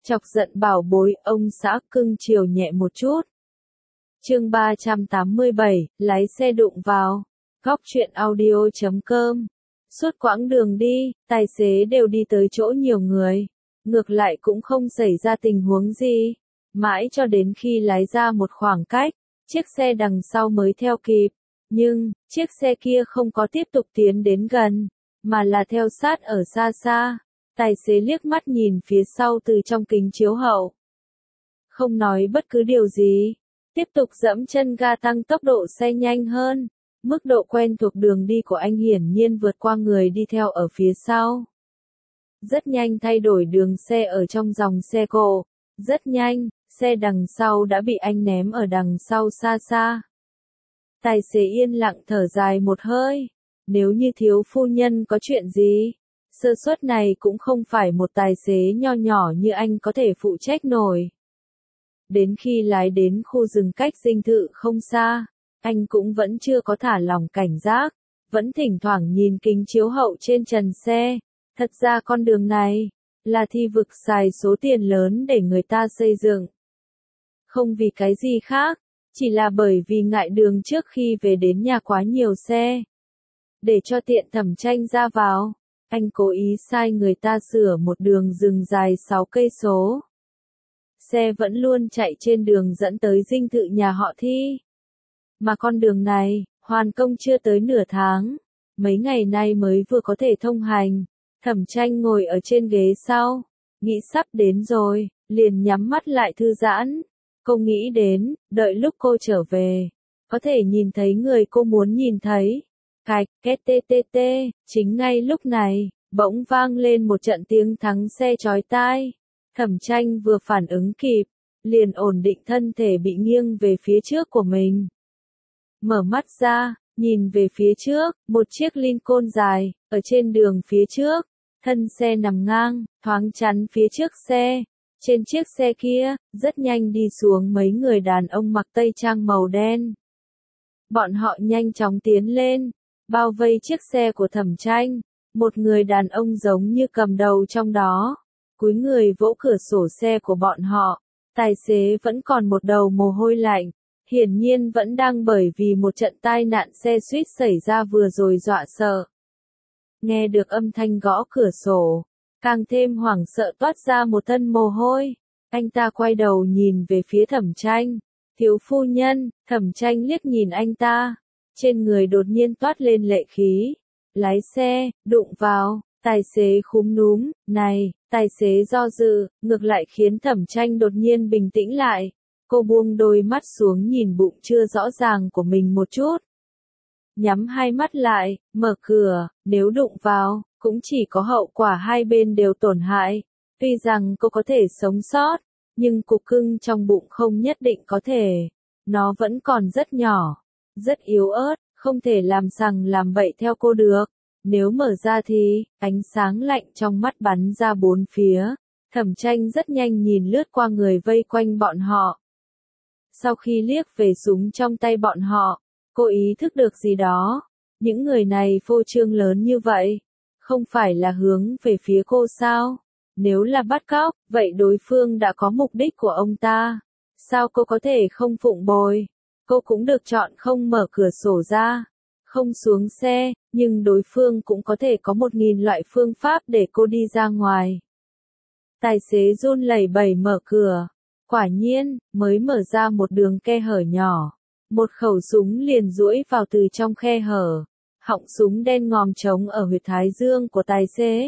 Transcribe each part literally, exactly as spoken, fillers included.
Chọc giận bảo bối, ông xã cưng chiều nhẹ một chút. Chương ba trăm tám mươi bảy, lái xe đụng vào. Góc truyện audio chấm com. Suốt quãng đường đi, tài xế đều đi tới chỗ nhiều người. Ngược lại cũng không xảy ra tình huống gì. Mãi cho đến khi lái ra một khoảng cách, chiếc xe đằng sau mới theo kịp. Nhưng, chiếc xe kia không có tiếp tục tiến đến gần, mà là theo sát ở xa xa. Tài xế liếc mắt nhìn phía sau từ trong kính chiếu hậu. Không nói bất cứ điều gì. Tiếp tục dẫm chân ga tăng tốc độ xe nhanh hơn. Mức độ quen thuộc đường đi của anh hiển nhiên vượt qua người đi theo ở phía sau. Rất nhanh thay đổi đường xe ở trong dòng xe cộ. Rất nhanh, xe đằng sau đã bị anh ném ở đằng sau xa xa. Tài xế yên lặng thở dài một hơi. Nếu như thiếu phu nhân có chuyện gì, sơ suất này cũng không phải một tài xế nho nhỏ như anh có thể phụ trách nổi. Đến khi lái đến khu rừng cách dinh thự không xa, anh cũng vẫn chưa có thả lỏng cảnh giác, vẫn thỉnh thoảng nhìn kính chiếu hậu trên trần xe. Thật ra con đường này là Thi Vực xài số tiền lớn để người ta xây dựng. Không vì cái gì khác, chỉ là bởi vì ngại đường trước khi về đến nhà quá nhiều xe. Để cho tiện Thẩm Tranh ra vào, anh cố ý sai người ta sửa một đường rừng dài sáu cây số. Xe vẫn luôn chạy trên đường dẫn tới dinh thự nhà họ Thi. Mà con đường này, hoàn công chưa tới nửa tháng, mấy ngày nay mới vừa có thể thông hành. Thẩm Tranh ngồi ở trên ghế sau, nghĩ sắp đến rồi, liền nhắm mắt lại thư giãn. Cô nghĩ đến, đợi lúc cô trở về, có thể nhìn thấy người cô muốn nhìn thấy. Cạch, két tê tê tê, chính ngay lúc này, bỗng vang lên một trận tiếng thắng xe chói tai. Thẩm Tranh vừa phản ứng kịp, liền ổn định thân thể bị nghiêng về phía trước của mình. Mở mắt ra, nhìn về phía trước, một chiếc Lincoln dài, ở trên đường phía trước, thân xe nằm ngang, thoáng chắn phía trước xe. Trên chiếc xe kia, rất nhanh đi xuống mấy người đàn ông mặc tây trang màu đen. Bọn họ nhanh chóng tiến lên, bao vây chiếc xe của Thẩm Tranh. Một người đàn ông giống như cầm đầu trong đó, cúi người vỗ cửa sổ xe của bọn họ. Tài xế vẫn còn một đầu mồ hôi lạnh, hiển nhiên vẫn đang bởi vì một trận tai nạn xe suýt xảy ra vừa rồi dọa sợ. Nghe được âm thanh gõ cửa sổ, càng thêm hoảng sợ toát ra một thân mồ hôi. Anh ta quay đầu nhìn về phía Thẩm Tranh. Thiếu phu nhân. Thẩm Tranh liếc nhìn anh ta, trên người đột nhiên toát lên lệ khí. Lái xe, đụng vào. Tài xế khúm núm, này, tài xế do dự, ngược lại khiến Thẩm Tranh đột nhiên bình tĩnh lại. Cô buông đôi mắt xuống nhìn bụng chưa rõ ràng của mình một chút. Nhắm hai mắt lại, mở cửa, nếu đụng vào, cũng chỉ có hậu quả hai bên đều tổn hại. Tuy rằng cô có thể sống sót, nhưng cục cưng trong bụng không nhất định có thể. Nó vẫn còn rất nhỏ, rất yếu ớt, không thể làm sằng làm bậy theo cô được. Nếu mở ra thì, ánh sáng lạnh trong mắt bắn ra bốn phía. Thẩm Tranh rất nhanh nhìn lướt qua người vây quanh bọn họ. Sau khi liếc về súng trong tay bọn họ, cô ý thức được gì đó. Những người này phô trương lớn như vậy, không phải là hướng về phía cô sao? Nếu là bắt cóc, vậy đối phương đã có mục đích của ông ta. Sao cô có thể không phụng bồi? Cô cũng được chọn không mở cửa sổ ra, không xuống xe, nhưng đối phương cũng có thể có một nghìn loại phương pháp để cô đi ra ngoài. Tài xế run lẩy bẩy mở cửa. Quả nhiên, mới mở ra một đường khe hở nhỏ. Một khẩu súng liền duỗi vào từ trong khe hở. Họng súng đen ngòm trống ở huyệt thái dương của tài xế.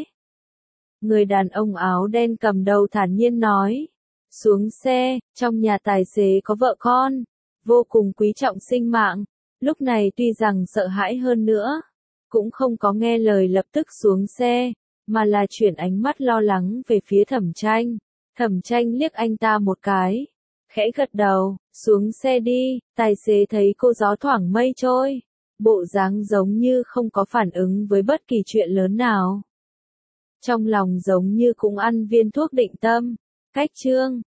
Người đàn ông áo đen cầm đầu thản nhiên nói. Xuống xe, trong nhà tài xế có vợ con, vô cùng quý trọng sinh mạng. Lúc này tuy rằng sợ hãi hơn nữa, cũng không có nghe lời lập tức xuống xe, mà là chuyển ánh mắt lo lắng về phía Thẩm Tranh. Thẩm Tranh liếc anh ta một cái, khẽ gật đầu, xuống xe đi. Tài xế thấy cô gió thoảng mây trôi, bộ dáng giống như không có phản ứng với bất kỳ chuyện lớn nào. Trong lòng giống như cũng ăn viên thuốc định tâm. Cách chương